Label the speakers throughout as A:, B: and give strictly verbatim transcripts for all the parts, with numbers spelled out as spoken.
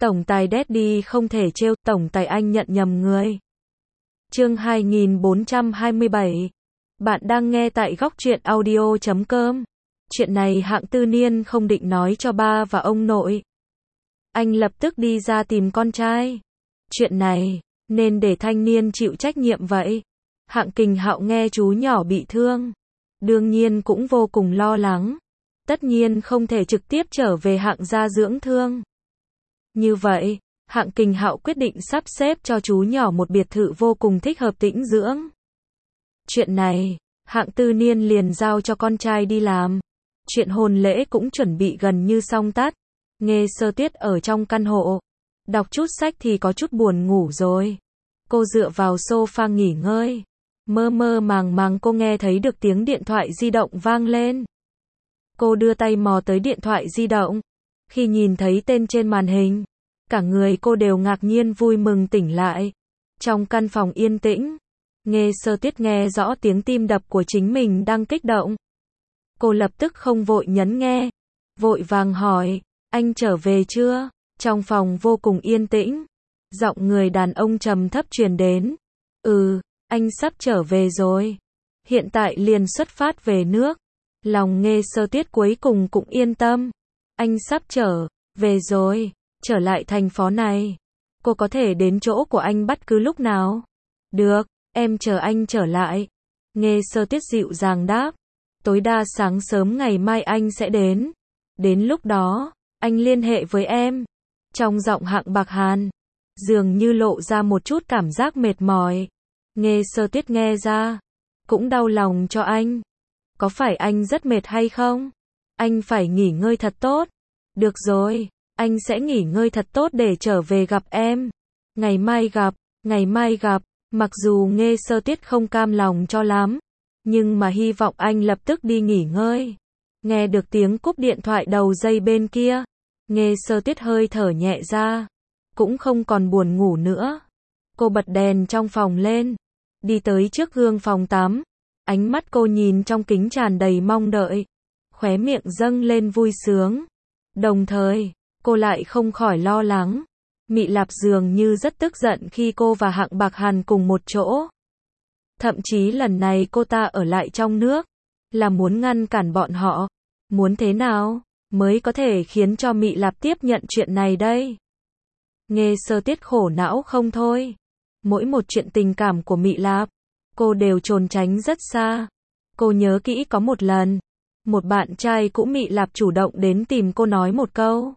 A: Tổng tài Daddy không thể trêu, tổng tài anh nhận nhầm người. Chương hai nghìn bốn trăm hai mươi bảy. Bạn đang nghe tại góc truyện audio chấm com. Chuyện này Hạng Tư Niên không định nói cho ba và ông nội. Anh lập tức đi ra tìm con trai. Chuyện này, nên để thanh niên chịu trách nhiệm vậy. Hạng Kình Hạo nghe chú nhỏ bị thương. Đương nhiên cũng vô cùng lo lắng. Tất nhiên không thể trực tiếp trở về Hạng gia dưỡng thương. Như vậy, Hạng Kình Hạo quyết định sắp xếp cho chú nhỏ một biệt thự vô cùng thích hợp tĩnh dưỡng. Chuyện này, Hạng Tư Niên liền giao cho con trai đi làm. Chuyện hôn lễ cũng chuẩn bị gần như xong tắt. Nghe Sơ Tuyết ở trong căn hộ. Đọc chút sách thì có chút buồn ngủ rồi. Cô dựa vào sofa nghỉ ngơi. Mơ mơ màng màng cô nghe thấy được tiếng điện thoại di động vang lên. Cô đưa tay mò tới điện thoại di động. Khi nhìn thấy tên trên màn hình, cả người cô đều ngạc nhiên vui mừng tỉnh lại. Trong căn phòng yên tĩnh, Nghe Sơ Tuyết nghe rõ tiếng tim đập của chính mình đang kích động. Cô lập tức không vội nhấn nghe, vội vàng hỏi, anh trở về chưa? Trong phòng vô cùng yên tĩnh, giọng người đàn ông trầm thấp truyền đến. Ừ, anh sắp trở về rồi. Hiện tại liền xuất phát về nước. Lòng Nghe Sơ Tuyết cuối cùng cũng yên tâm. Anh sắp trở về rồi, trở lại thành phố này. Cô có thể đến chỗ của anh bất cứ lúc nào. Được, em chờ anh trở lại. Nghe Sơ Tuyết dịu dàng đáp. Tối đa sáng sớm ngày mai anh sẽ đến. Đến lúc đó, anh liên hệ với em. Trong giọng Hạng Bạc Hàn, dường như lộ ra một chút cảm giác mệt mỏi. Nghe Sơ Tuyết nghe ra, cũng đau lòng cho anh. Có phải anh rất mệt hay không? Anh phải nghỉ ngơi thật tốt. Được rồi, anh sẽ nghỉ ngơi thật tốt để trở về gặp em. Ngày mai gặp, ngày mai gặp. Mặc dù Nghe Sơ Tuyết không cam lòng cho lắm, nhưng mà hy vọng anh lập tức đi nghỉ ngơi. Nghe được tiếng cúp điện thoại đầu dây bên kia, Nghe Sơ Tuyết hơi thở nhẹ ra, cũng không còn buồn ngủ nữa. Cô bật đèn trong phòng lên, đi tới trước gương phòng tắm. Ánh mắt cô nhìn trong kính tràn đầy mong đợi, khóe miệng dâng lên vui sướng. Đồng thời, cô lại không khỏi lo lắng. Mị Lạp dường như rất tức giận khi cô và Hạng Bạc Hàn cùng một chỗ. Thậm chí lần này cô ta ở lại trong nước, là muốn ngăn cản bọn họ. Muốn thế nào, mới có thể khiến cho Mị Lạp tiếp nhận chuyện này đây? Nghe Sơ Tuyết khổ não không thôi. Mỗi một chuyện tình cảm của Mị Lạp, cô đều trốn tránh rất xa. Cô nhớ kỹ có một lần, một bạn trai cũ Mị Lạp chủ động đến tìm cô nói một câu.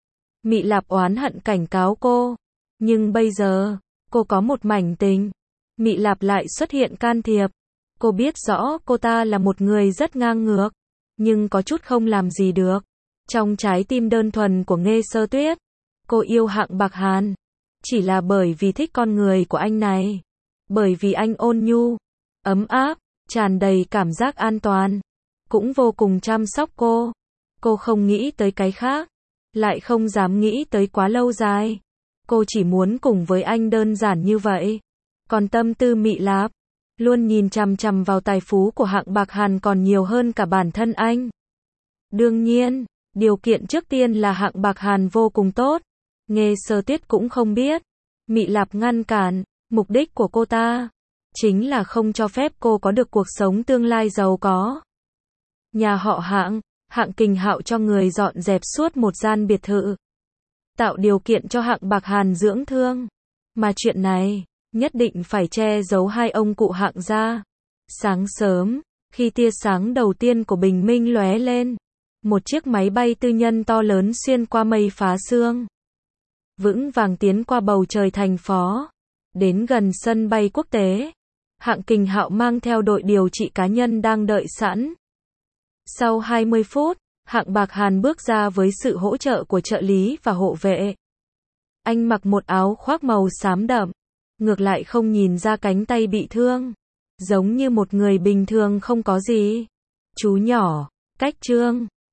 A: Mị Lạp oán hận cảnh cáo cô, nhưng bây giờ, cô có một mảnh tình. Mị Lạp lại xuất hiện can thiệp. Cô biết rõ cô ta là một người rất ngang ngược, nhưng có chút không làm gì được. Trong trái tim đơn thuần của Nghe Sơ Tuyết, cô yêu Hạng Bạc Hàn, chỉ là bởi vì thích con người của anh này. Bởi vì anh ôn nhu, ấm áp, tràn đầy cảm giác an toàn, cũng vô cùng chăm sóc cô. Cô không nghĩ tới cái khác, lại không dám nghĩ tới quá lâu dài. Cô chỉ muốn cùng với anh đơn giản như vậy. Còn tâm tư Mị Lạp, luôn nhìn chằm chằm vào tài phú của Hạng Bạc Hàn còn nhiều hơn cả bản thân anh. Đương nhiên, điều kiện trước tiên là Hạng Bạc Hàn vô cùng tốt. Nghe Sơ Tuyết cũng không biết, Mị Lạp ngăn cản, mục đích của cô ta chính là không cho phép cô có được cuộc sống tương lai giàu có. Nhà họ Hạng, Hạng Kình Hạo cho người dọn dẹp suốt một gian biệt thự, tạo điều kiện cho Hạng Bạc Hàn dưỡng thương. Mà chuyện này, nhất định phải che giấu hai ông cụ Hạng gia. Sáng sớm, khi tia sáng đầu tiên của bình minh lóe lên, một chiếc máy bay tư nhân to lớn xuyên qua mây phá sương, vững vàng tiến qua bầu trời thành phố, đến gần sân bay quốc tế. Hạng Kình Hạo mang theo đội điều trị cá nhân đang đợi sẵn. Sau hai mươi phút, Hạng Bạc Hàn bước ra với sự hỗ trợ của trợ lý và hộ vệ. Anh mặc một áo khoác màu xám đậm, ngược lại không nhìn ra cánh tay bị thương, giống như một người bình thường không có gì. Chú nhỏ, cách Trương,